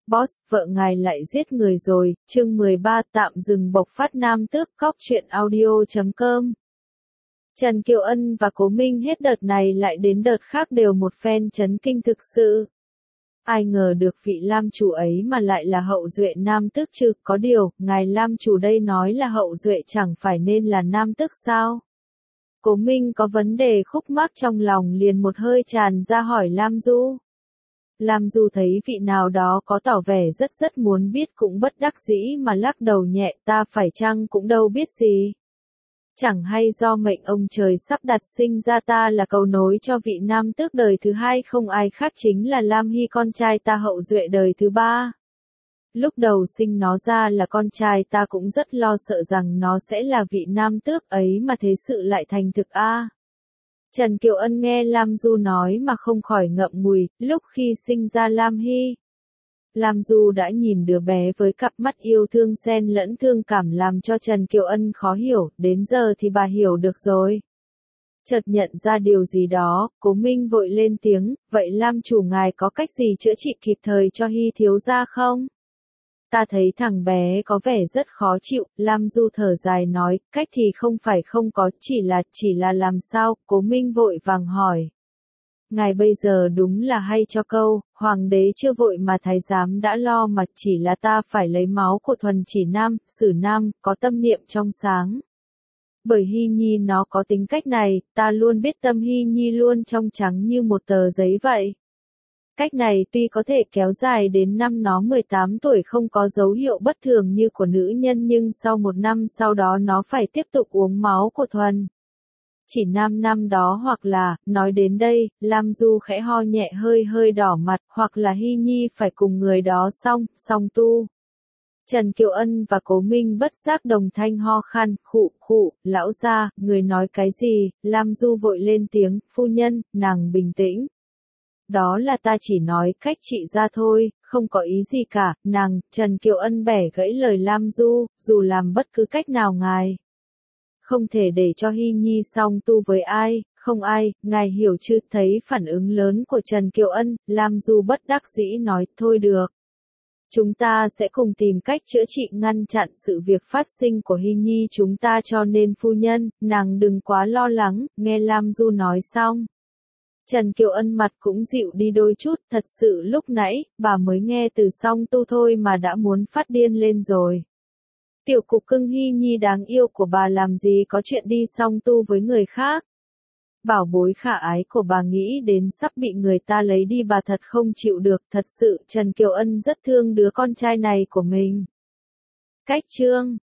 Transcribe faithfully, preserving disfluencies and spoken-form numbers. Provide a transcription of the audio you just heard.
Boss, vợ ngài lại giết người rồi, chương mười ba tạm dừng bộc phát nam tước. Cóc truyện audio chấm com. Trần Kiều Ân và Cố Minh hết đợt này lại đến đợt khác đều một phen chấn kinh thực sự. Ai ngờ được vị Lam chủ ấy mà lại là hậu duệ nam tước chứ, có điều, ngài Lam chủ đây nói là hậu duệ chẳng phải nên là nam tước sao? Cố Minh có vấn đề khúc mắc trong lòng liền một hơi tràn ra hỏi Lam Du. Lam Du thấy vị nào đó có tỏ vẻ rất rất muốn biết cũng bất đắc dĩ mà lắc đầu nhẹ, ta phải chăng cũng đâu biết gì. Chẳng hay do mệnh ông trời sắp đặt sinh ra ta là cầu nối cho vị nam tước đời thứ hai, không ai khác chính là Lam Hy con trai ta hậu duệ đời thứ ba. Lúc đầu sinh nó ra là con trai ta cũng rất lo sợ rằng nó sẽ là vị nam tước ấy mà thế sự lại thành thực a. À. Trần Kiều Ân nghe Lam Du nói mà không khỏi ngậm ngùi, lúc khi sinh ra Lam Hy. Lam Du đã nhìn đứa bé với cặp mắt yêu thương xen lẫn thương cảm làm cho Trần Kiều Ân khó hiểu, đến giờ thì bà hiểu được rồi. Chợt nhận ra điều gì đó, Cố Minh vội lên tiếng, vậy Lam chủ ngài có cách gì chữa trị kịp thời cho Hy thiếu gia không? Ta thấy thằng bé có vẻ rất khó chịu, Lam Du thở dài nói, cách thì không phải không có, chỉ là, chỉ là làm sao, Cố Minh vội vàng hỏi. Ngài bây giờ đúng là hay cho câu, hoàng đế chưa vội mà thái giám đã lo mà, chỉ là ta phải lấy máu của thuần chỉ nam, sử nam, có tâm niệm trong sáng. Bởi Hy Nhi nó có tính cách này, ta luôn biết tâm Hy Nhi luôn trong trắng như một tờ giấy vậy. Cách này tuy có thể kéo dài đến năm nó mười tám tuổi không có dấu hiệu bất thường như của nữ nhân, nhưng sau một năm sau đó nó phải tiếp tục uống máu của thuần chỉ nam năm đó, hoặc là, nói đến đây, Lam Du khẽ ho nhẹ hơi hơi đỏ mặt, hoặc là Hy Nhi phải cùng người đó xong, xong tu. Trần Kiều Ân và Cố Minh bất giác đồng thanh ho khan, khụ khụ, lão gia, người nói cái gì? Lam Du vội lên tiếng, phu nhân, nàng bình tĩnh. Đó là ta chỉ nói cách trị ra thôi, không có ý gì cả, nàng. Trần Kiều Ân bẻ gãy lời Lam Du, dù làm bất cứ cách nào ngài không thể để cho Hy Nhi song tu với ai, không ai, ngài hiểu chứ? Thấy phản ứng lớn của Trần Kiều Ân, Lam Du bất đắc dĩ nói, thôi được. Chúng ta sẽ cùng tìm cách chữa trị ngăn chặn sự việc phát sinh của Hy Nhi chúng ta, cho nên phu nhân, nàng đừng quá lo lắng. Nghe Lam Du nói xong, Trần Kiều Ân mặt cũng dịu đi đôi chút, thật sự lúc nãy, bà mới nghe từ song tu thôi mà đã muốn phát điên lên rồi. Tiểu cục cưng Hy Nhi đáng yêu của bà làm gì có chuyện đi song tu với người khác. Bảo bối khả ái của bà nghĩ đến sắp bị người ta lấy đi, bà thật không chịu được, thật sự Trần Kiều Ân rất thương đứa con trai này của mình. Cách chương